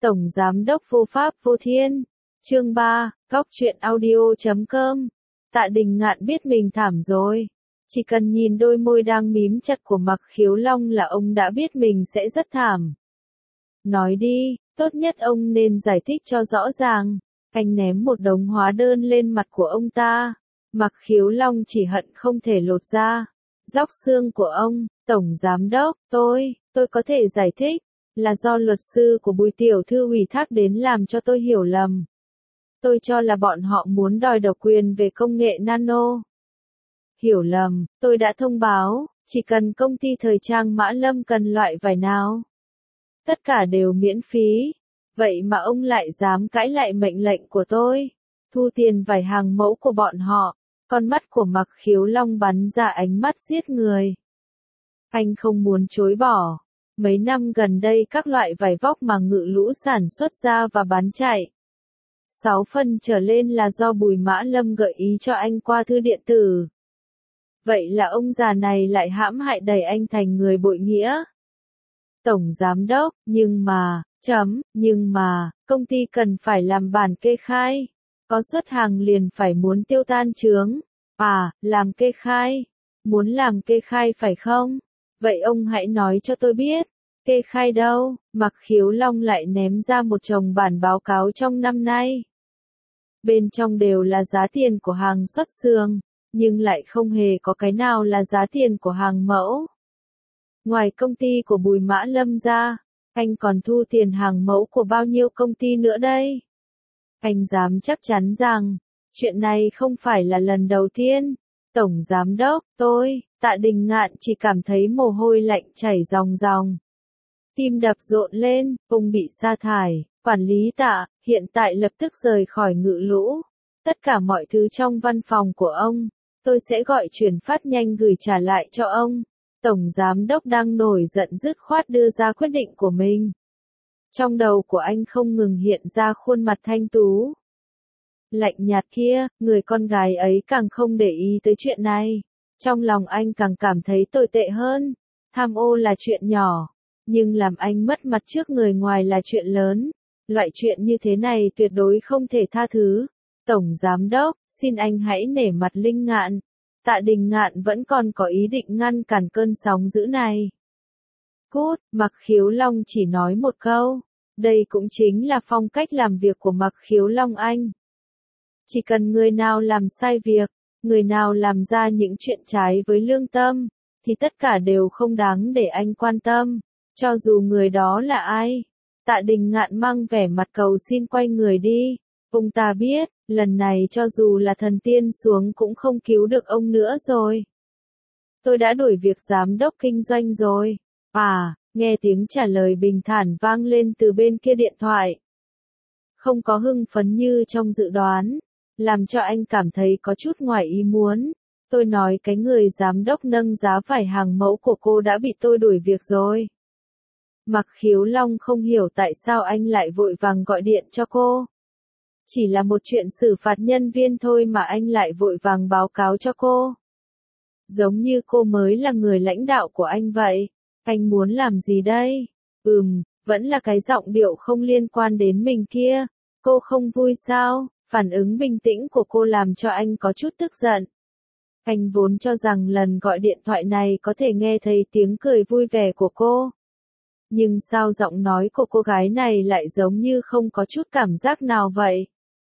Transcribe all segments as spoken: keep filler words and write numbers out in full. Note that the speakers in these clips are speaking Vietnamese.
Tổng Giám đốc Vô Pháp Vô Thiên. Chương ba, góc truyện audio chấm com. Tạ Đình Ngạn biết mình thảm rồi. Chỉ cần nhìn đôi môi đang mím chặt của Mặc Khiếu Long là ông đã biết mình sẽ rất thảm. Nói đi, tốt nhất ông nên giải thích cho rõ ràng. Anh ném một đống hóa đơn lên mặt của ông ta. Mặc Khiếu Long chỉ hận không thể lột ra. Róc xương của ông, Tổng Giám đốc, tôi, tôi có thể giải thích. Là do luật sư của Bùi Tiểu Thư ủy thác đến làm cho tôi hiểu lầm. Tôi cho là bọn họ muốn đòi độc quyền về công nghệ nano. Hiểu lầm, tôi đã thông báo, chỉ cần công ty thời trang Mã Lâm cần loại vải nào. Tất cả đều miễn phí. Vậy mà ông lại dám cãi lại mệnh lệnh của tôi. Thu tiền vải hàng mẫu của bọn họ. Con mắt của Mặc Khiếu Long bắn ra ánh mắt giết người. Anh không muốn chối bỏ. Mấy năm gần đây các loại vải vóc mà Ngự Lũ sản xuất ra và bán chạy. Sáu phần trở lên là do Bùi Mã Lâm gợi ý cho anh qua thư điện tử. Vậy là ông già này lại hãm hại đẩy anh thành người bội nghĩa. Tổng Giám đốc, nhưng mà, chấm, nhưng mà, công ty cần phải làm bản kê khai. Có xuất hàng liền phải muốn tiêu tan chướng. À, làm kê khai. Muốn làm kê khai phải không? Vậy ông hãy nói cho tôi biết. Kê khai đâu? Mặc Khiếu Long lại ném ra một chồng bản báo cáo trong năm nay. Bên trong đều là giá tiền của hàng xuất xưởng, nhưng lại không hề có cái nào là giá tiền của hàng mẫu. Ngoài công ty của Bùi Mã Lâm ra, anh còn thu tiền hàng mẫu của bao nhiêu công ty nữa đây? Anh dám chắc chắn rằng, chuyện này không phải là lần đầu tiên. Tổng Giám đốc, tôi, Tạ Đình Ngạn chỉ cảm thấy mồ hôi lạnh chảy ròng ròng. Tim đập rộn lên, ông bị sa thải, quản lý Tạ, hiện tại lập tức rời khỏi Ngự Lũ. Tất cả mọi thứ trong văn phòng của ông, tôi sẽ gọi chuyển phát nhanh gửi trả lại cho ông. Tổng Giám đốc đang nổi giận dứt khoát đưa ra quyết định của mình. Trong đầu của anh không ngừng hiện ra khuôn mặt thanh tú. Lạnh nhạt kia, người con gái ấy càng không để ý tới chuyện này. Trong lòng anh càng cảm thấy tồi tệ hơn. Tham ô là chuyện nhỏ, nhưng làm anh mất mặt trước người ngoài là chuyện lớn. Loại chuyện như thế này tuyệt đối không thể tha thứ. Tổng Giám đốc, xin anh hãy nể mặt Linh Ngạn. Tạ Đình Ngạn vẫn còn có ý định ngăn cản cơn sóng dữ này. Cút, Mặc Khiếu Long chỉ nói một câu. Đây cũng chính là phong cách làm việc của Mặc Khiếu Long anh. Chỉ cần người nào làm sai việc, người nào làm ra những chuyện trái với lương tâm, thì tất cả đều không đáng để anh quan tâm, cho dù người đó là ai. Tạ Đình Ngạn mang vẻ mặt cầu xin quay người đi. Ông ta biết, lần này cho dù là thần tiên xuống cũng không cứu được ông nữa rồi. Tôi đã đổi việc giám đốc kinh doanh rồi. À, nghe tiếng trả lời bình thản vang lên từ bên kia điện thoại. Không có hưng phấn như trong dự đoán, làm cho anh cảm thấy có chút ngoài ý muốn. Tôi nói cái người giám đốc nâng giá vải hàng mẫu của cô đã bị tôi đuổi việc rồi. Mặc Khiếu Long không hiểu tại sao anh lại vội vàng gọi điện cho cô. Chỉ là một chuyện xử phạt nhân viên thôi mà anh lại vội vàng báo cáo cho cô. Giống như cô mới là người lãnh đạo của anh vậy. Anh muốn làm gì đây? Ừm, vẫn là cái giọng điệu không liên quan đến mình kia. Cô không vui sao? Phản ứng bình tĩnh của cô làm cho anh có chút tức giận. Anh vốn cho rằng lần gọi điện thoại này có thể nghe thấy tiếng cười vui vẻ của cô. Nhưng sao giọng nói của cô gái này lại giống như không có chút cảm giác nào vậy?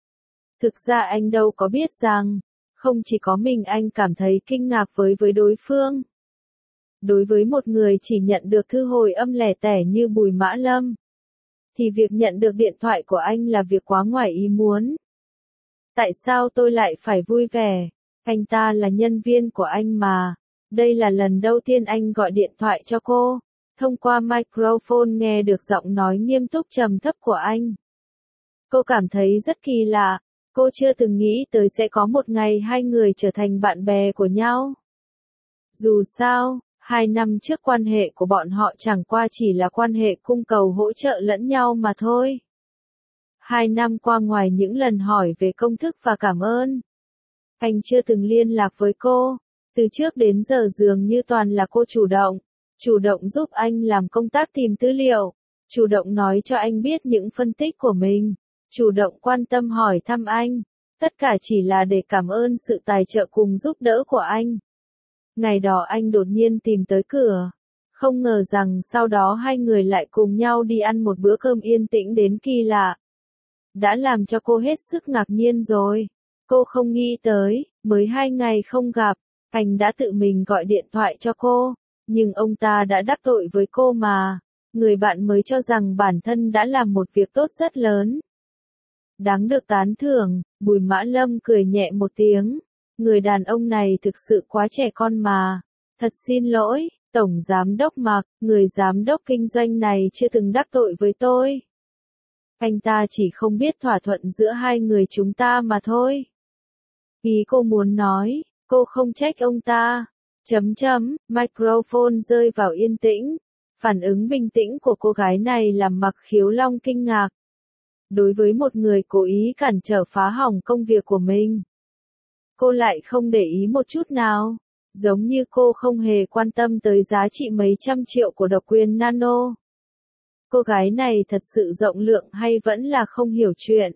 Thực ra anh đâu có biết rằng, không chỉ có mình anh cảm thấy kinh ngạc với với đối phương. Đối với một người chỉ nhận được thư hồi âm lẻ tẻ như Bùi Mã Lâm, thì việc nhận được điện thoại của anh là việc quá ngoài ý muốn. Tại sao tôi lại phải vui vẻ? Anh ta là nhân viên của anh mà. Đây là lần đầu tiên anh gọi điện thoại cho cô. Thông qua microphone nghe được giọng nói nghiêm túc trầm thấp của anh. Cô cảm thấy rất kỳ lạ. Cô chưa từng nghĩ tới sẽ có một ngày hai người trở thành bạn bè của nhau. Dù sao, hai năm trước quan hệ của bọn họ chẳng qua chỉ là quan hệ cung cầu hỗ trợ lẫn nhau mà thôi. Hai năm qua ngoài những lần hỏi về công thức và cảm ơn, anh chưa từng liên lạc với cô. Từ trước đến giờ dường như toàn là cô chủ động, chủ động giúp anh làm công tác tìm tư liệu, chủ động nói cho anh biết những phân tích của mình, chủ động quan tâm hỏi thăm anh, tất cả chỉ là để cảm ơn sự tài trợ cùng giúp đỡ của anh. Ngày đó anh đột nhiên tìm tới cửa, không ngờ rằng sau đó hai người lại cùng nhau đi ăn một bữa cơm yên tĩnh đến kỳ lạ. Đã làm cho cô hết sức ngạc nhiên rồi. Cô không nghĩ tới, mới hai ngày không gặp, anh đã tự mình gọi điện thoại cho cô, nhưng ông ta đã đắc tội với cô mà. Người bạn mới cho rằng bản thân đã làm một việc tốt rất lớn. Đáng được tán thưởng, Bùi Mã Lâm cười nhẹ một tiếng. Người đàn ông này thực sự quá trẻ con mà. Thật xin lỗi, Tổng Giám đốc Mạc, người giám đốc kinh doanh này chưa từng đắc tội với tôi. Anh ta chỉ không biết thỏa thuận giữa hai người chúng ta mà thôi. Ý cô muốn nói, cô không trách ông ta. Chấm chấm, microphone rơi vào yên tĩnh. Phản ứng bình tĩnh của cô gái này làm Mạc Khiếu Long kinh ngạc. Đối với một người cố ý cản trở phá hỏng công việc của mình, cô lại không để ý một chút nào. Giống như cô không hề quan tâm tới giá trị mấy trăm triệu của độc quyền nano. Cô gái này thật sự rộng lượng hay vẫn là không hiểu chuyện?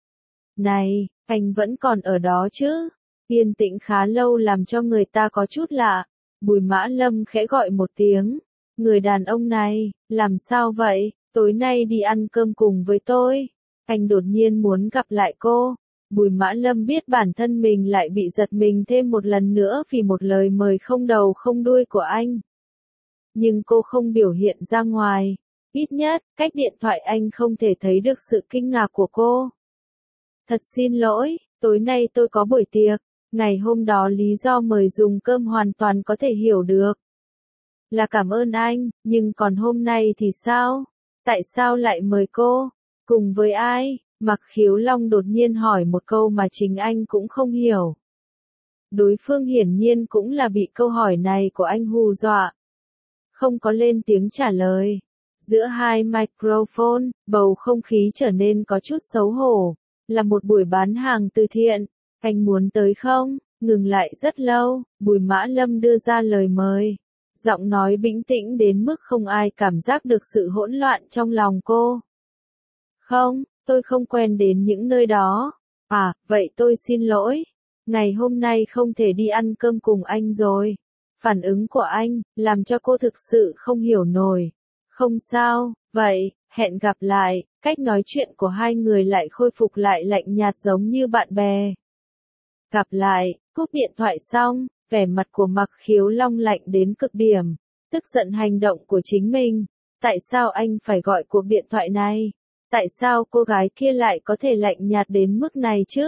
Này, anh vẫn còn ở đó chứ? Yên tĩnh khá lâu làm cho người ta có chút lạ. Bùi Mã Lâm khẽ gọi một tiếng. Người đàn ông này, làm sao vậy? Tối nay đi ăn cơm cùng với tôi. Anh đột nhiên muốn gặp lại cô. Bùi Mã Lâm biết bản thân mình lại bị giật mình thêm một lần nữa vì một lời mời không đầu không đuôi của anh. Nhưng cô không biểu hiện ra ngoài. Ít nhất, cách điện thoại anh không thể thấy được sự kinh ngạc của cô. Thật xin lỗi, tối nay tôi có buổi tiệc. Ngày hôm đó lý do mời dùng cơm hoàn toàn có thể hiểu được. Là cảm ơn anh, nhưng còn hôm nay thì sao? Tại sao lại mời cô? Cùng với ai? Mạc Khiếu Long đột nhiên hỏi một câu mà chính anh cũng không hiểu. Đối phương hiển nhiên cũng là bị câu hỏi này của anh hù dọa. Không có lên tiếng trả lời. Giữa hai microphone, bầu không khí trở nên có chút xấu hổ. Là một buổi bán hàng từ thiện. Anh muốn tới không? Ngừng lại rất lâu, Bùi Mã Lâm đưa ra lời mời. Giọng nói bình tĩnh đến mức không ai cảm giác được sự hỗn loạn trong lòng cô. Không, tôi không quen đến những nơi đó. À, vậy tôi xin lỗi. Ngày hôm nay không thể đi ăn cơm cùng anh rồi. Phản ứng của anh, làm cho cô thực sự không hiểu nổi. Không sao, vậy, hẹn gặp lại. Cách nói chuyện của hai người lại khôi phục lại lạnh nhạt giống như bạn bè. Gặp lại, cúp điện thoại xong, vẻ mặt của Mạc Khiếu Long lạnh đến cực điểm, tức giận hành động của chính mình. Tại sao anh phải gọi cuộc điện thoại này? Tại sao cô gái kia lại có thể lạnh nhạt đến mức này chứ?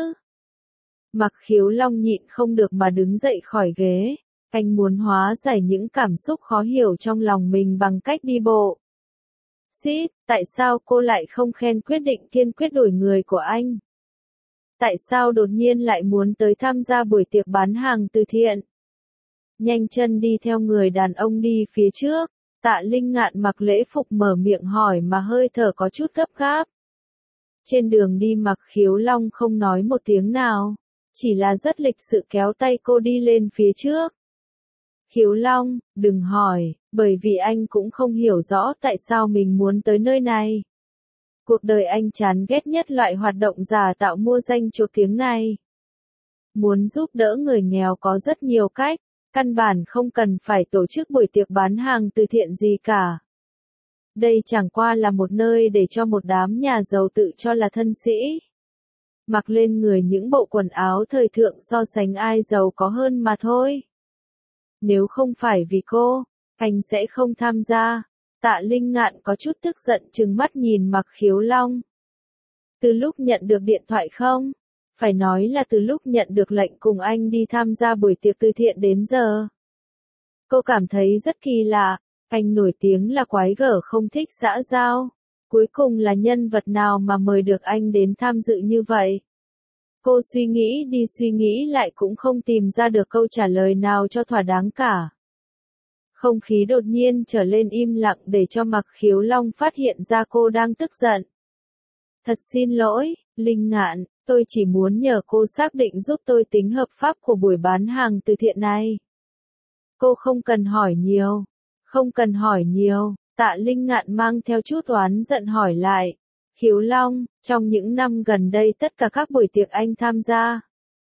Mạc Khiếu Long nhịn không được mà đứng dậy khỏi ghế. Anh muốn hóa giải những cảm xúc khó hiểu trong lòng mình bằng cách đi bộ. Xít, tại sao cô lại không khen quyết định kiên quyết đổi người của anh? Tại sao đột nhiên lại muốn tới tham gia buổi tiệc bán hàng từ thiện? Nhanh chân đi theo người đàn ông đi phía trước. Tạ Linh Ngạn mặc lễ phục mở miệng hỏi mà hơi thở có chút gấp gáp. Trên đường đi Mạc Khiếu Long không nói một tiếng nào, chỉ là rất lịch sự kéo tay cô đi lên phía trước. Khiếu Long, đừng hỏi, bởi vì anh cũng không hiểu rõ tại sao mình muốn tới nơi này. Cuộc đời anh chán ghét nhất loại hoạt động giả tạo mua danh chuộc tiếng này. Muốn giúp đỡ người nghèo có rất nhiều cách, căn bản không cần phải tổ chức buổi tiệc bán hàng từ thiện gì cả. Đây chẳng qua là một nơi để cho một đám nhà giàu tự cho là thân sĩ. Mặc lên người những bộ quần áo thời thượng so sánh ai giàu có hơn mà thôi. Nếu không phải vì cô, anh sẽ không tham gia. Tạ Linh Ngạn có chút tức giận trừng mắt nhìn Mạc Khiếu Long. Từ lúc nhận được điện thoại không? Phải nói là từ lúc nhận được lệnh cùng anh đi tham gia buổi tiệc từ thiện đến giờ. Cô cảm thấy rất kỳ lạ, anh nổi tiếng là quái gở không thích xã giao. Cuối cùng là nhân vật nào mà mời được anh đến tham dự như vậy? Cô suy nghĩ đi suy nghĩ lại cũng không tìm ra được câu trả lời nào cho thỏa đáng cả. Không khí đột nhiên trở lên im lặng để cho Mạc Khiếu Long phát hiện ra cô đang tức giận. Thật xin lỗi, Linh Ngạn, tôi chỉ muốn nhờ cô xác định giúp tôi tính hợp pháp của buổi bán hàng từ thiện này. Cô không cần hỏi nhiều, không cần hỏi nhiều, Tạ Linh Ngạn mang theo chút oán giận hỏi lại. Khiếu Long, trong những năm gần đây tất cả các buổi tiệc anh tham gia,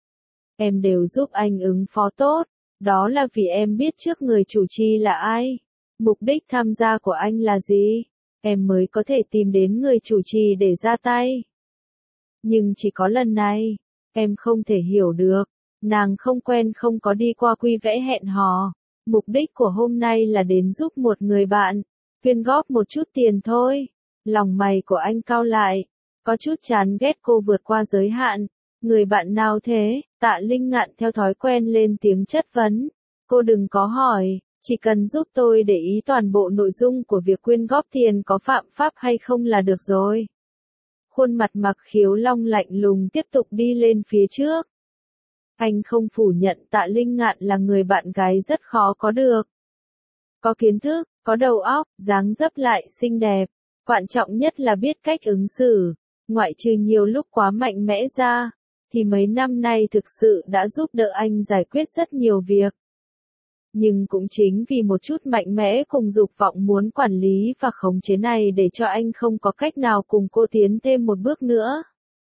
em đều giúp anh ứng phó tốt, đó là vì em biết trước người chủ trì là ai, mục đích tham gia của anh là gì, em mới có thể tìm đến người chủ trì để ra tay. Nhưng chỉ có lần này, em không thể hiểu được, nàng không quen không có đi qua quy vẽ hẹn hò, mục đích của hôm nay là đến giúp một người bạn, quyên góp một chút tiền thôi. Lòng mày của anh cau lại, có chút chán ghét cô vượt qua giới hạn. Người bạn nào thế? Tạ Linh Ngạn theo thói quen lên tiếng chất vấn. Cô đừng có hỏi, chỉ cần giúp tôi để ý toàn bộ nội dung của việc quyên góp tiền có phạm pháp hay không là được rồi. Khuôn mặt Mặc Khiếu Long lạnh lùng tiếp tục đi lên phía trước. Anh không phủ nhận Tạ Linh Ngạn là người bạn gái rất khó có được. Có kiến thức, có đầu óc, dáng dấp lại xinh đẹp. Quan trọng nhất là biết cách ứng xử, ngoại trừ nhiều lúc quá mạnh mẽ ra, thì mấy năm nay thực sự đã giúp đỡ anh giải quyết rất nhiều việc. Nhưng cũng chính vì một chút mạnh mẽ cùng dục vọng muốn quản lý và khống chế này để cho anh không có cách nào cùng cô tiến thêm một bước nữa.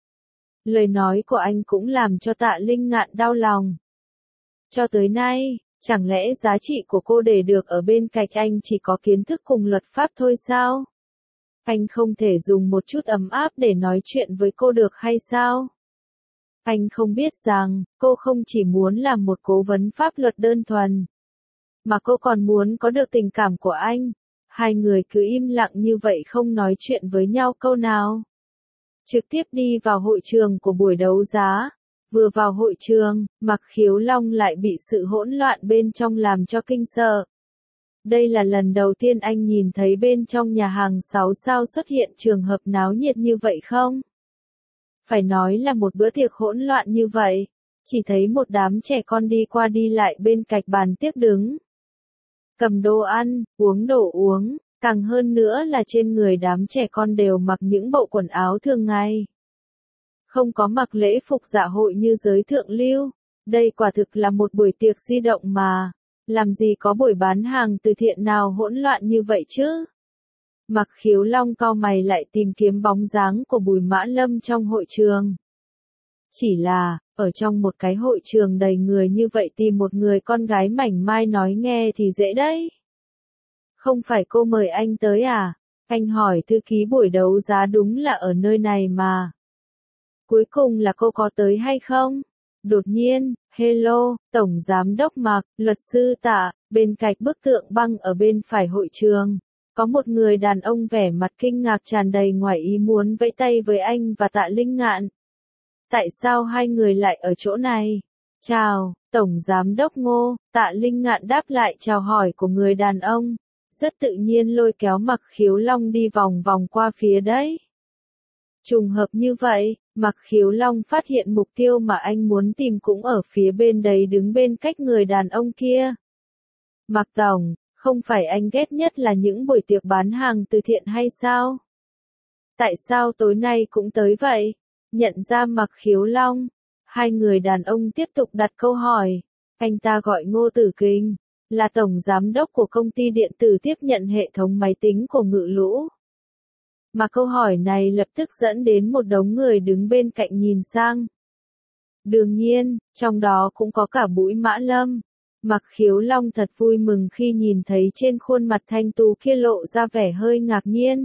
Lời nói của anh cũng làm cho Tạ Linh Ngạn đau lòng. Cho tới nay, chẳng lẽ giá trị của cô để được ở bên cạnh anh chỉ có kiến thức cùng luật pháp thôi sao? Anh không thể dùng một chút ấm áp để nói chuyện với cô được hay sao? Anh không biết rằng, cô không chỉ muốn làm một cố vấn pháp luật đơn thuần, mà cô còn muốn có được tình cảm của anh. Hai người cứ im lặng như vậy không nói chuyện với nhau câu nào. Trực tiếp đi vào hội trường của buổi đấu giá. Vừa vào hội trường, Mặc Khiếu Long lại bị sự hỗn loạn bên trong làm cho kinh sợ. Đây là lần đầu tiên anh nhìn thấy bên trong nhà hàng sáu sao xuất hiện trường hợp náo nhiệt như vậy không? Phải nói là một bữa tiệc hỗn loạn như vậy, chỉ thấy một đám trẻ con đi qua đi lại bên cạnh bàn tiệc đứng. Cầm đồ ăn, uống đồ uống, càng hơn nữa là trên người đám trẻ con đều mặc những bộ quần áo thường ngày. Không có mặc lễ phục dạ hội như giới thượng lưu, đây quả thực là một buổi tiệc di động mà. Làm gì có buổi bán hàng từ thiện nào hỗn loạn như vậy chứ? Mặc Khiếu Long cau mày lại tìm kiếm bóng dáng của Bùi Mã Lâm trong hội trường. Chỉ là, ở trong một cái hội trường đầy người như vậy tìm một người con gái mảnh mai nói nghe thì dễ đấy. Không phải cô mời anh tới à? Anh hỏi thư ký buổi đấu giá đúng là ở nơi này mà. Cuối cùng là cô có tới hay không? Đột nhiên, hello, Tổng Giám đốc Mạc, luật sư Tạ, bên cạnh bức tượng băng ở bên phải hội trường. Có một người đàn ông vẻ mặt kinh ngạc tràn đầy ngoài ý muốn vẫy tay với anh và Tạ Linh Ngạn. Tại sao hai người lại ở chỗ này? Chào, Tổng Giám đốc Ngô, Tạ Linh Ngạn đáp lại chào hỏi của người đàn ông. Rất tự nhiên lôi kéo Mặc Khiếu Long đi vòng vòng qua phía đấy. Trùng hợp như vậy, Mặc Khiếu Long phát hiện mục tiêu mà anh muốn tìm cũng ở phía bên đấy đứng bên cách người đàn ông kia. Mặc Tổng, không phải anh ghét nhất là những buổi tiệc bán hàng từ thiện hay sao? Tại sao tối nay cũng tới vậy? Nhận ra Mặc Khiếu Long, hai người đàn ông tiếp tục đặt câu hỏi. Anh ta gọi Ngô Tử Kinh, là Tổng Giám đốc của công ty điện tử tiếp nhận hệ thống máy tính của Ngự Lũ. Mà câu hỏi này lập tức dẫn đến một đống người đứng bên cạnh nhìn sang. Đương nhiên, trong đó cũng có cả Bùi Mã Lâm. Mặc Khiếu Long thật vui mừng khi nhìn thấy trên khuôn mặt thanh tú kia lộ ra vẻ hơi ngạc nhiên.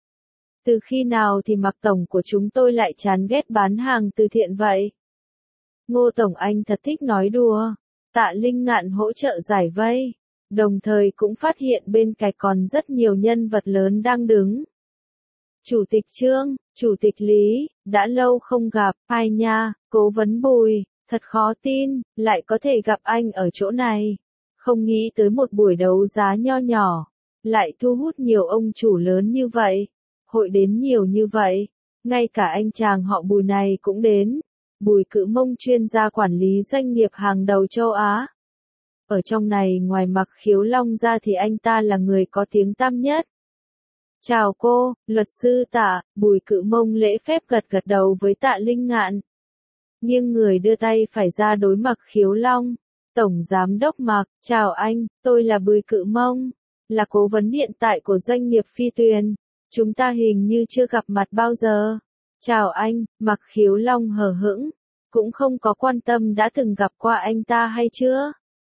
Từ khi nào thì Mặc Tổng của chúng tôi lại chán ghét bán hàng từ thiện vậy? Ngô Tổng anh thật thích nói đùa. Tạ Linh Ngạn hỗ trợ giải vây, đồng thời cũng phát hiện bên cạnh còn rất nhiều nhân vật lớn đang đứng. Chủ tịch Trương, Chủ tịch Lý, đã lâu không gặp, ai nha, cố vấn Bùi, thật khó tin, lại có thể gặp anh ở chỗ này. Không nghĩ tới một buổi đấu giá nho nhỏ, lại thu hút nhiều ông chủ lớn như vậy, hội đến nhiều như vậy, ngay cả anh chàng họ Bùi này cũng đến. Bùi Cự Mông chuyên gia quản lý doanh nghiệp hàng đầu châu Á. Ở trong này ngoài Mặc Khiếu Long ra thì anh ta là người có tiếng tăm nhất. Chào cô, luật sư Tạ, Bùi Cự Mông lễ phép gật gật đầu với Tạ Linh Ngạn. Nghiêng người đưa tay phải ra đối Mặc Khiếu Long. Tổng Giám đốc Mạc, chào anh, tôi là Bùi Cự Mông, là cố vấn hiện tại của doanh nghiệp Phi Tuyền. Chúng ta hình như chưa gặp mặt bao giờ. Chào anh, Mặc Khiếu Long hờ hững, cũng không có quan tâm đã từng gặp qua anh ta hay chưa.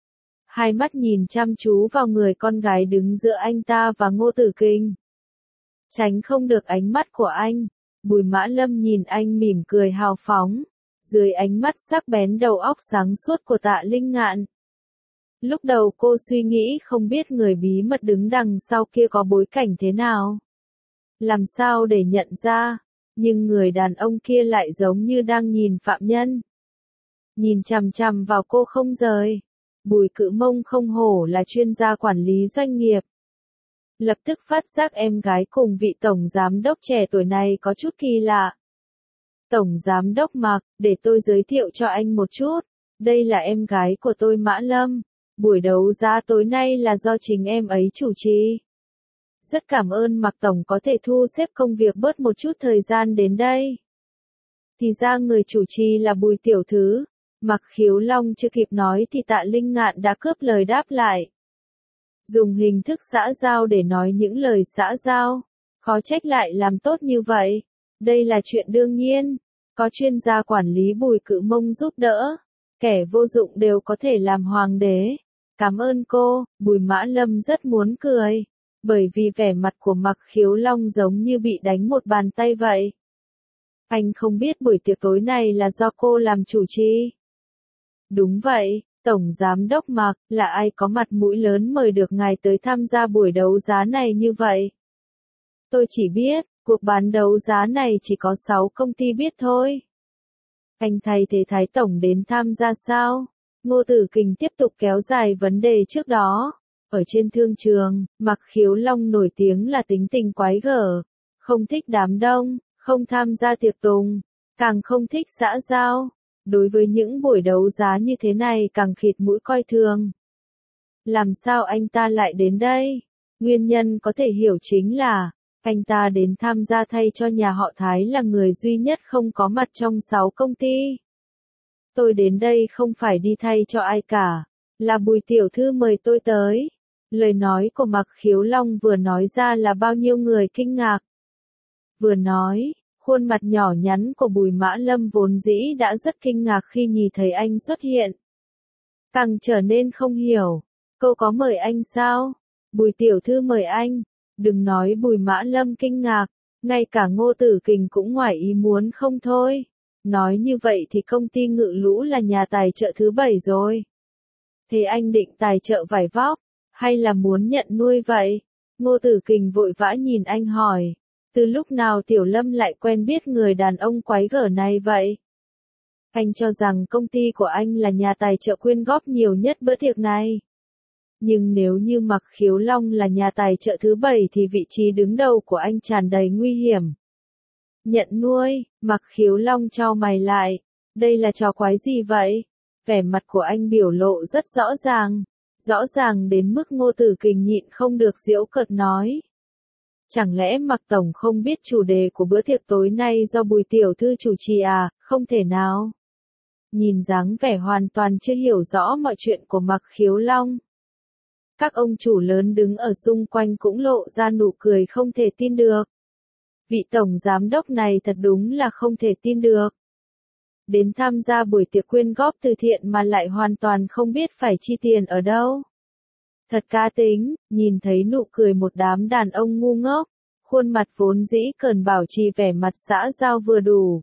Hai mắt nhìn chăm chú vào người con gái đứng giữa anh ta và Ngô Tử Kình. Tránh không được ánh mắt của anh, Bùi Mã Lâm nhìn anh mỉm cười hào phóng, dưới ánh mắt sắc bén đầu óc sáng suốt của Tạ Linh Ngạn. Lúc đầu cô suy nghĩ không biết người bí mật đứng đằng sau kia có bối cảnh thế nào. Làm sao để nhận ra, nhưng người đàn ông kia lại giống như đang nhìn phạm nhân. Nhìn chằm chằm vào cô không rời. Bùi Cự Mông không hổ là chuyên gia quản lý doanh nghiệp. Lập tức phát giác em gái cùng vị tổng giám đốc trẻ tuổi này có chút kỳ lạ. Tổng giám đốc Mạc, để tôi giới thiệu cho anh một chút. Đây là em gái của tôi Mã Lâm. Buổi đấu giá tối nay là do chính em ấy chủ trì. Rất cảm ơn Mạc Tổng có thể thu xếp công việc bớt một chút thời gian đến đây. Thì ra người chủ trì là Bùi tiểu thư. Mặc Khiếu Long chưa kịp nói thì Tạ Linh Ngạn đã cướp lời đáp lại. Dùng hình thức xã giao để nói những lời xã giao, khó trách lại làm tốt như vậy. Đây là chuyện đương nhiên, có chuyên gia quản lý Bùi Cự Mông giúp đỡ, kẻ vô dụng đều có thể làm hoàng đế. Cảm ơn cô, Bùi Mã Lâm rất muốn cười, bởi vì vẻ mặt của Mặc Khiếu Long giống như bị đánh một bàn tay vậy. Anh không biết buổi tiệc tối này là do cô làm chủ trì. Đúng vậy, Tổng Giám đốc Mạc, là ai có mặt mũi lớn mời được ngài tới tham gia buổi đấu giá này như vậy? Tôi chỉ biết, cuộc bán đấu giá này chỉ có sáu công ty biết thôi. Anh thay thế Thái Tổng đến tham gia sao? Ngô Tử Kình tiếp tục kéo dài vấn đề trước đó. Ở trên thương trường, Mặc Khiếu Long nổi tiếng là tính tình quái gở, không thích đám đông, không tham gia tiệc tùng, càng không thích xã giao. Đối với những buổi đấu giá như thế này càng khịt mũi coi thường. Làm sao anh ta lại đến đây? Nguyên nhân có thể hiểu chính là, anh ta đến tham gia thay cho nhà họ Thái là người duy nhất không có mặt trong sáu công ty. Tôi đến đây không phải đi thay cho ai cả, là Bùi tiểu thư mời tôi tới. Lời nói của Mặc Khiếu Long vừa nói ra là bao nhiêu người kinh ngạc. Vừa nói, khuôn mặt nhỏ nhắn của Bùi Mã Lâm vốn dĩ đã rất kinh ngạc khi nhìn thấy anh xuất hiện. Càng trở nên không hiểu, cô có mời anh sao? Bùi tiểu thư mời anh. Đừng nói Bùi Mã Lâm kinh ngạc, ngay cả Ngô Tử Kình cũng ngoài ý muốn không thôi. Nói như vậy thì công ty Ngự Lũ là nhà tài trợ thứ bảy rồi. Thế anh định tài trợ vải vóc, hay là muốn nhận nuôi vậy? Ngô Tử Kình vội vã nhìn anh hỏi. Từ lúc nào Tiểu Lâm lại quen biết người đàn ông quái gở này vậy? Anh cho rằng công ty của anh là nhà tài trợ quyên góp nhiều nhất bữa tiệc này. Nhưng nếu như Mặc Khiếu Long là nhà tài trợ thứ bảy thì vị trí đứng đầu của anh tràn đầy nguy hiểm. Nhận nuôi, Mặc Khiếu Long chau mày lại. Đây là trò quái gì vậy? Vẻ mặt của anh biểu lộ rất rõ ràng. Rõ ràng đến mức Ngô Tử Kình nhịn không được giễu cợt nói. Chẳng lẽ Mặc Tổng không biết chủ đề của bữa tiệc tối nay do Bùi tiểu thư chủ trì à? Không thể nào. Nhìn dáng vẻ hoàn toàn chưa hiểu rõ mọi chuyện của Mặc Khiếu Long. Các ông chủ lớn đứng ở xung quanh cũng lộ ra nụ cười không thể tin được. Vị tổng giám đốc này thật đúng là không thể tin được. Đến tham gia buổi tiệc quyên góp từ thiện mà lại hoàn toàn không biết phải chi tiền ở đâu. Thật cá tính, nhìn thấy nụ cười một đám đàn ông ngu ngốc, khuôn mặt vốn dĩ cần bảo trì vẻ mặt xã giao vừa đủ.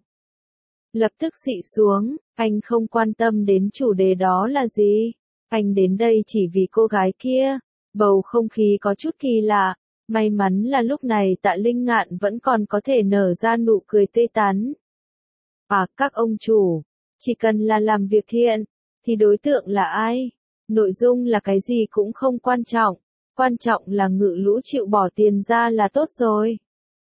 Lập tức xị xuống, anh không quan tâm đến chủ đề đó là gì. Anh đến đây chỉ vì cô gái kia. Bầu không khí có chút kỳ lạ. May mắn là lúc này Tạ Linh Ngạn vẫn còn có thể nở ra nụ cười tươi tắn. À, các ông chủ, chỉ cần là làm việc thiện, thì đối tượng là ai? Nội dung là cái gì cũng không quan trọng. Quan trọng là Ngự Lũ chịu bỏ tiền ra là tốt rồi.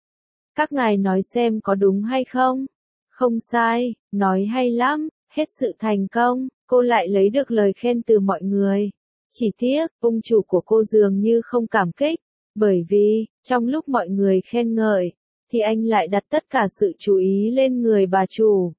Các ngài nói xem có đúng hay không? Không sai, nói hay lắm, hết sự thành công, cô lại lấy được lời khen từ mọi người. Chỉ tiếc, ông chủ của cô dường như không cảm kích, bởi vì, trong lúc mọi người khen ngợi, thì anh lại đặt tất cả sự chú ý lên người bà chủ.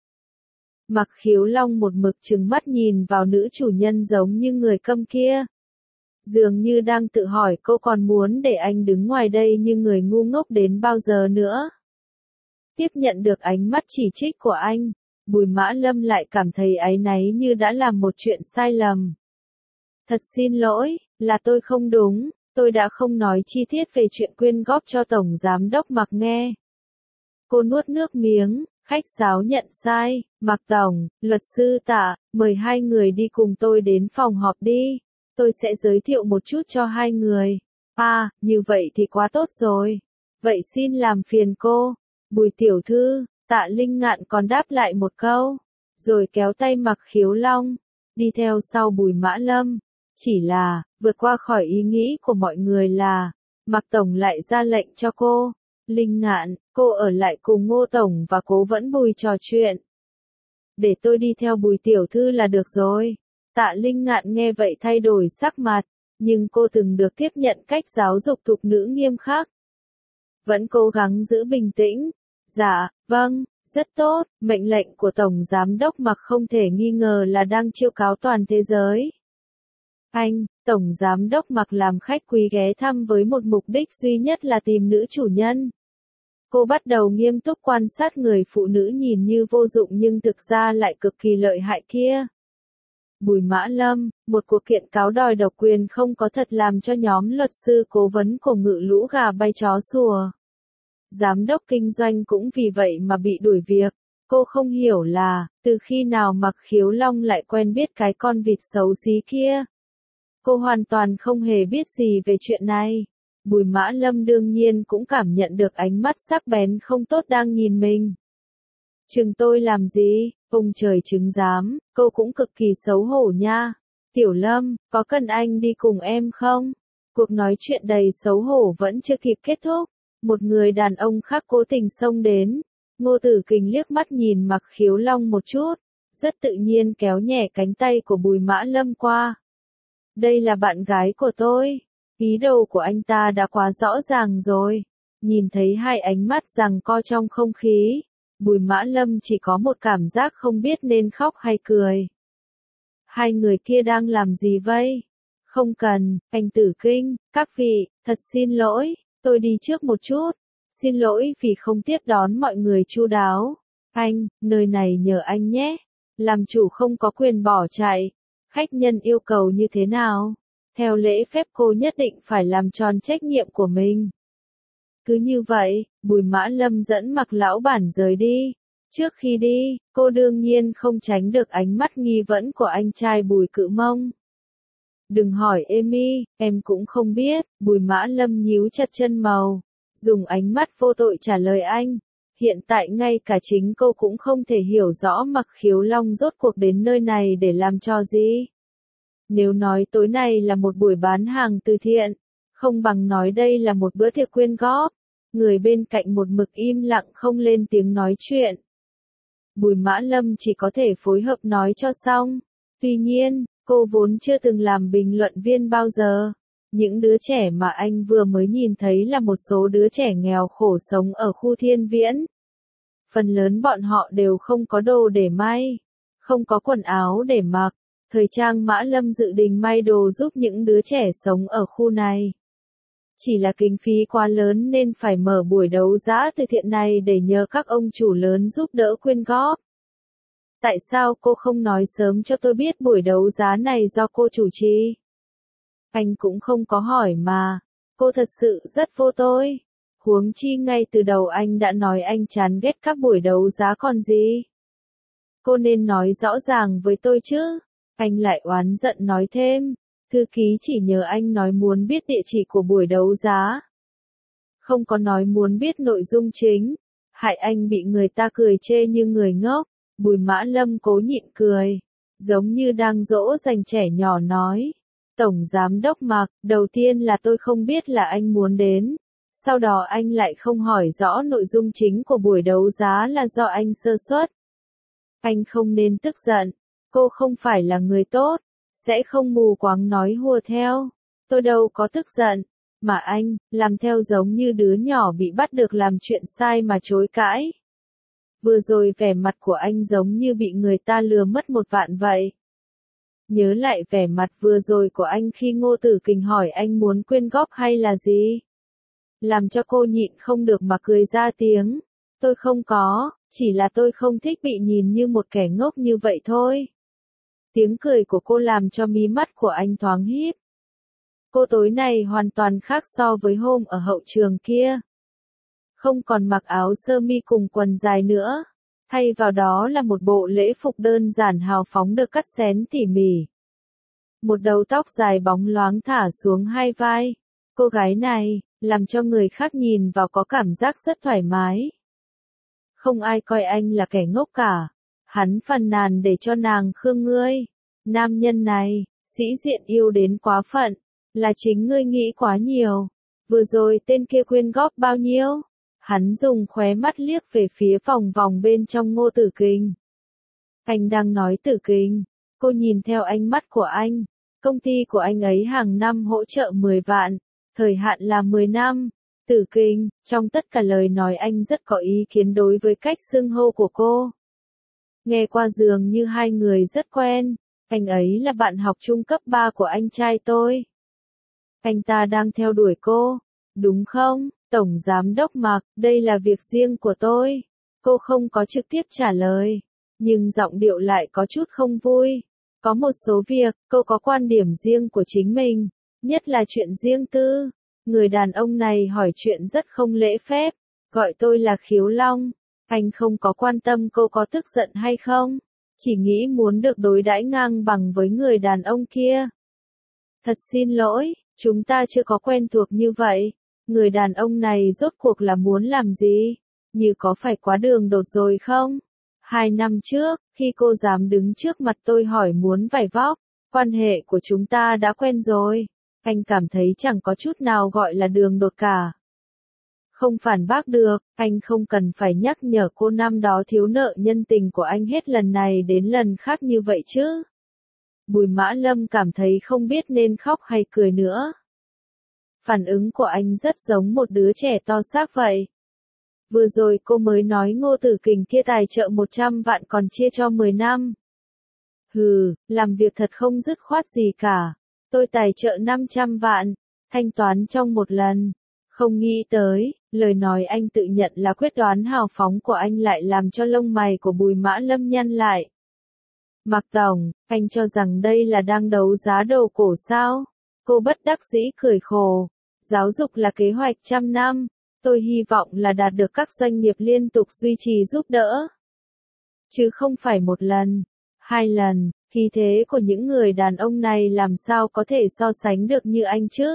Mặc Khiếu Long một mực trừng mắt nhìn vào nữ chủ nhân giống như người câm kia. dường như đang tự hỏi cô còn muốn để anh đứng ngoài đây như người ngu ngốc đến bao giờ nữa. Tiếp nhận được ánh mắt chỉ trích của anh, Bùi Mã Lâm lại cảm thấy áy náy như đã làm một chuyện sai lầm. Thật xin lỗi, là tôi không đúng, tôi đã không nói chi tiết về chuyện quyên góp cho Tổng Giám đốc Mạc nghe. Cô nuốt nước miếng, khách sáo nhận sai, Mạc Tổng, luật sư Tạ, mời hai người đi cùng tôi đến phòng họp đi, tôi sẽ giới thiệu một chút cho hai người. À, như vậy thì quá tốt rồi. Vậy xin làm phiền cô, Bùi tiểu thư, Tạ Linh Ngạn còn đáp lại một câu, rồi kéo tay Mạc Khiếu Long, đi theo sau Bùi Mã Lâm. Chỉ là, vượt qua khỏi ý nghĩ của mọi người là, Mạc Tổng lại ra lệnh cho cô, Linh Ngạn, cô ở lại cùng Ngô Tổng và Cố Vẫn Bùi trò chuyện. Để tôi đi theo Bùi tiểu thư là được rồi. Tạ Linh Ngạn nghe vậy thay đổi sắc mặt, nhưng cô từng được tiếp nhận cách giáo dục thục nữ nghiêm khắc. Vẫn cố gắng giữ bình tĩnh. Dạ, vâng, rất tốt, mệnh lệnh của Tổng Giám đốc Mạc không thể nghi ngờ là đang chiêu cáo toàn thế giới. Anh, Tổng Giám đốc Mạc làm khách quý ghé thăm với một mục đích duy nhất là tìm nữ chủ nhân. Cô bắt đầu nghiêm túc quan sát người phụ nữ nhìn như vô dụng nhưng thực ra lại cực kỳ lợi hại kia. Bùi Mã Lâm, một cuộc kiện cáo đòi độc quyền không có thật làm cho nhóm luật sư cố vấn của Ngự Lũ gà bay chó sủa. Giám đốc kinh doanh cũng vì vậy mà bị đuổi việc. Cô không hiểu là, từ khi nào Mạc Khiếu Long lại quen biết cái con vịt xấu xí kia. Cô hoàn toàn không hề biết gì về chuyện này. Bùi Mã Lâm đương nhiên cũng cảm nhận được ánh mắt sắc bén không tốt đang nhìn mình. Chừng tôi làm gì, ông trời chứng giám, cô cũng cực kỳ xấu hổ nha. Tiểu Lâm, có cần anh đi cùng em không? Cuộc nói chuyện đầy xấu hổ vẫn chưa kịp kết thúc. Một người đàn ông khác cố tình xông đến. Ngô Tử Kình liếc mắt nhìn Mạc Khiếu Long một chút, rất tự nhiên kéo nhẹ cánh tay của Bùi Mã Lâm qua. Đây là bạn gái của tôi. Ý đồ của anh ta đã quá rõ ràng rồi. Nhìn thấy hai ánh mắt giằng co trong không khí, Bùi Mã Lâm chỉ có một cảm giác không biết nên khóc hay cười. Hai người kia đang làm gì vậy? Không cần, anh Tử Kinh, các vị, thật xin lỗi, tôi đi trước một chút. Xin lỗi vì không tiếp đón mọi người chu đáo. Anh, nơi này nhờ anh nhé. Làm chủ không có quyền bỏ chạy. Khách nhân yêu cầu như thế nào? Theo lễ phép cô nhất định phải làm tròn trách nhiệm của mình. Cứ như vậy, Bùi Mã Lâm dẫn Mạc lão bản rời đi. Trước khi đi, cô đương nhiên không tránh được ánh mắt nghi vấn của anh trai Bùi Cự Mông. Đừng hỏi Amy, em cũng không biết, Bùi Mã Lâm nhíu chặt chân màu, dùng ánh mắt vô tội trả lời anh. Hiện tại ngay cả chính cô cũng không thể hiểu rõ Mạc Khiếu Long rốt cuộc đến nơi này để làm cho gì. Nếu nói tối nay là một buổi bán hàng từ thiện, không bằng nói đây là một bữa tiệc quyên góp. Người bên cạnh một mực im lặng không lên tiếng nói chuyện. Bùi Mã Lâm chỉ có thể phối hợp nói cho xong. Tuy nhiên, cô vốn chưa từng làm bình luận viên bao giờ. Những đứa trẻ mà anh vừa mới nhìn thấy là một số đứa trẻ nghèo khổ sống ở khu Thiên Viễn. Phần lớn bọn họ đều không có đồ để may, không có quần áo để mặc. Thời trang Mã Lâm dự định may đồ giúp những đứa trẻ sống ở khu này. Chỉ là kinh phí quá lớn nên phải mở buổi đấu giá từ thiện này để nhờ các ông chủ lớn giúp đỡ quyên góp. Tại sao cô không nói sớm cho tôi biết buổi đấu giá này do cô chủ trì? Anh cũng không có hỏi mà. Cô thật sự rất vô tôi. Huống chi ngay từ đầu anh đã nói anh chán ghét các buổi đấu giá còn gì. Cô nên nói rõ ràng với tôi chứ. Anh lại oán giận nói thêm. Thư ký chỉ nhờ anh nói muốn biết địa chỉ của buổi đấu giá. Không có nói muốn biết nội dung chính. Hại anh bị người ta cười chê như người ngốc. Bùi Mã Lâm cố nhịn cười. Giống như đang dỗ dành trẻ nhỏ nói. Tổng Giám đốc Mạc, đầu tiên là tôi không biết là anh muốn đến. Sau đó anh lại không hỏi rõ nội dung chính của buổi đấu giá là do anh sơ suất. Anh không nên tức giận. Cô không phải là người tốt. Sẽ không mù quáng nói hùa theo. Tôi đâu có tức giận. Mà anh, làm theo giống như đứa nhỏ bị bắt được làm chuyện sai mà chối cãi. Vừa rồi vẻ mặt của anh giống như bị người ta lừa mất một vạn vậy. Nhớ lại vẻ mặt vừa rồi của anh khi Ngô Tử Kình hỏi anh muốn quyên góp hay là gì. Làm cho cô nhịn không được mà cười ra tiếng. Tôi không có, chỉ là tôi không thích bị nhìn như một kẻ ngốc như vậy thôi. Tiếng cười của cô làm cho mí mắt của anh thoáng híp. Cô tối nay hoàn toàn khác so với hôm ở hậu trường kia. Không còn mặc áo sơ mi cùng quần dài nữa. Thay vào đó là một bộ lễ phục đơn giản hào phóng được cắt xén tỉ mỉ. Một đầu tóc dài bóng loáng thả xuống hai vai. Cô gái này, làm cho người khác nhìn vào có cảm giác rất thoải mái. Không ai coi anh là kẻ ngốc cả. Hắn phàn nàn để cho nàng khương ngươi. Nam nhân này, sĩ diện yêu đến quá phận. Là chính ngươi nghĩ quá nhiều. Vừa rồi tên kia quyên góp bao nhiêu? Hắn dùng khóe mắt liếc về phía phòng vòng bên trong Ngô Tử Kình. Anh đang nói Tử Kình. Cô nhìn theo ánh mắt của anh. Công ty của anh ấy hàng năm hỗ trợ mười vạn. Thời hạn là mười năm. Tử Kình, trong tất cả lời nói anh rất có ý kiến đối với cách xưng hô của cô. Nghe qua dường như hai người rất quen. Anh ấy là bạn học trung cấp ba của anh trai tôi. Anh ta đang theo đuổi cô. Đúng không? Tổng Giám đốc Mạc, đây là việc riêng của tôi. Cô không có trực tiếp trả lời. Nhưng giọng điệu lại có chút không vui. Có một số việc, cô có quan điểm riêng của chính mình. Nhất là chuyện riêng tư. Người đàn ông này hỏi chuyện rất không lễ phép. Gọi tôi là Khiếu Long. Anh không có quan tâm cô có tức giận hay không. Chỉ nghĩ muốn được đối đãi ngang bằng với người đàn ông kia. Thật xin lỗi, chúng ta chưa có quen thuộc như vậy. Người đàn ông này rốt cuộc là muốn làm gì? Như có phải quá đường đột rồi không? Hai năm trước, khi cô dám đứng trước mặt tôi hỏi muốn vải vóc, quan hệ của chúng ta đã quen rồi. Anh cảm thấy chẳng có chút nào gọi là đường đột cả. Không phản bác được, anh không cần phải nhắc nhở cô năm đó thiếu nợ nhân tình của anh hết lần này đến lần khác như vậy chứ. Bùi Mã Lâm cảm thấy không biết nên khóc hay cười nữa. Phản ứng của anh rất giống một đứa trẻ to xác vậy. Vừa rồi cô mới nói Ngô Tử Kình kia tài trợ một trăm vạn còn chia cho mười năm. Hừ, làm việc thật không dứt khoát gì cả. Tôi tài trợ năm trăm vạn, thanh toán trong một lần. Không nghĩ tới, lời nói anh tự nhận là quyết đoán hào phóng của anh lại làm cho lông mày của Bùi Mã Lâm nhăn lại. Mạc Tổng, anh cho rằng đây là đang đấu giá đồ cổ sao? Cô bất đắc dĩ cười khổ. Giáo dục là kế hoạch trăm năm. Tôi hy vọng là đạt được các doanh nghiệp liên tục duy trì giúp đỡ. Chứ không phải một lần, hai lần, khí thế của những người đàn ông này làm sao có thể so sánh được như anh chứ?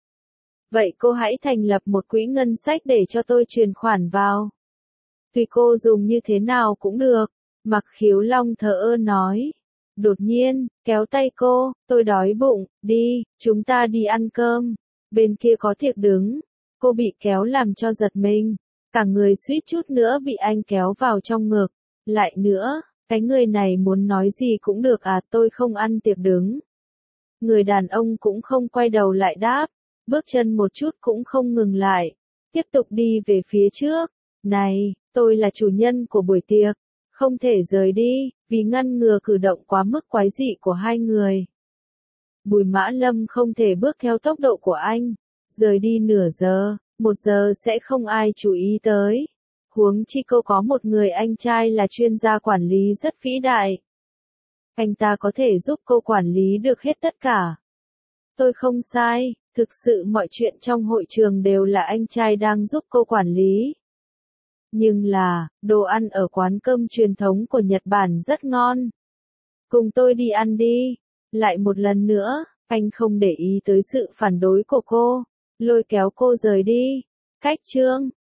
Vậy cô hãy thành lập một quỹ ngân sách để cho tôi truyền khoản vào. Tùy cô dùng như thế nào cũng được, Mạc Khiếu Long thờ ơ nói. Đột nhiên, kéo tay cô, tôi đói bụng, đi, chúng ta đi ăn cơm. Bên kia có tiệc đứng, cô bị kéo làm cho giật mình. Cả người suýt chút nữa bị anh kéo vào trong ngực. Lại nữa, cái người này muốn nói gì cũng được à, tôi không ăn tiệc đứng. Người đàn ông cũng không quay đầu lại đáp, bước chân một chút cũng không ngừng lại. Tiếp tục đi về phía trước. Này, tôi là chủ nhân của buổi tiệc. Không thể rời đi, vì ngăn ngừa cử động quá mức quái dị của hai người. Bùi Mã Lâm không thể bước theo tốc độ của anh. Rời đi nửa giờ, một giờ sẽ không ai chú ý tới. Huống chi cô có một người anh trai là chuyên gia quản lý rất vĩ đại. Anh ta có thể giúp cô quản lý được hết tất cả. Tôi không sai, thực sự mọi chuyện trong hội trường đều là anh trai đang giúp cô quản lý. Nhưng là, đồ ăn ở quán cơm truyền thống của Nhật Bản rất ngon. Cùng tôi đi ăn đi. Lại một lần nữa, anh không để ý tới sự phản đối của cô, lôi kéo cô rời đi. Cách chương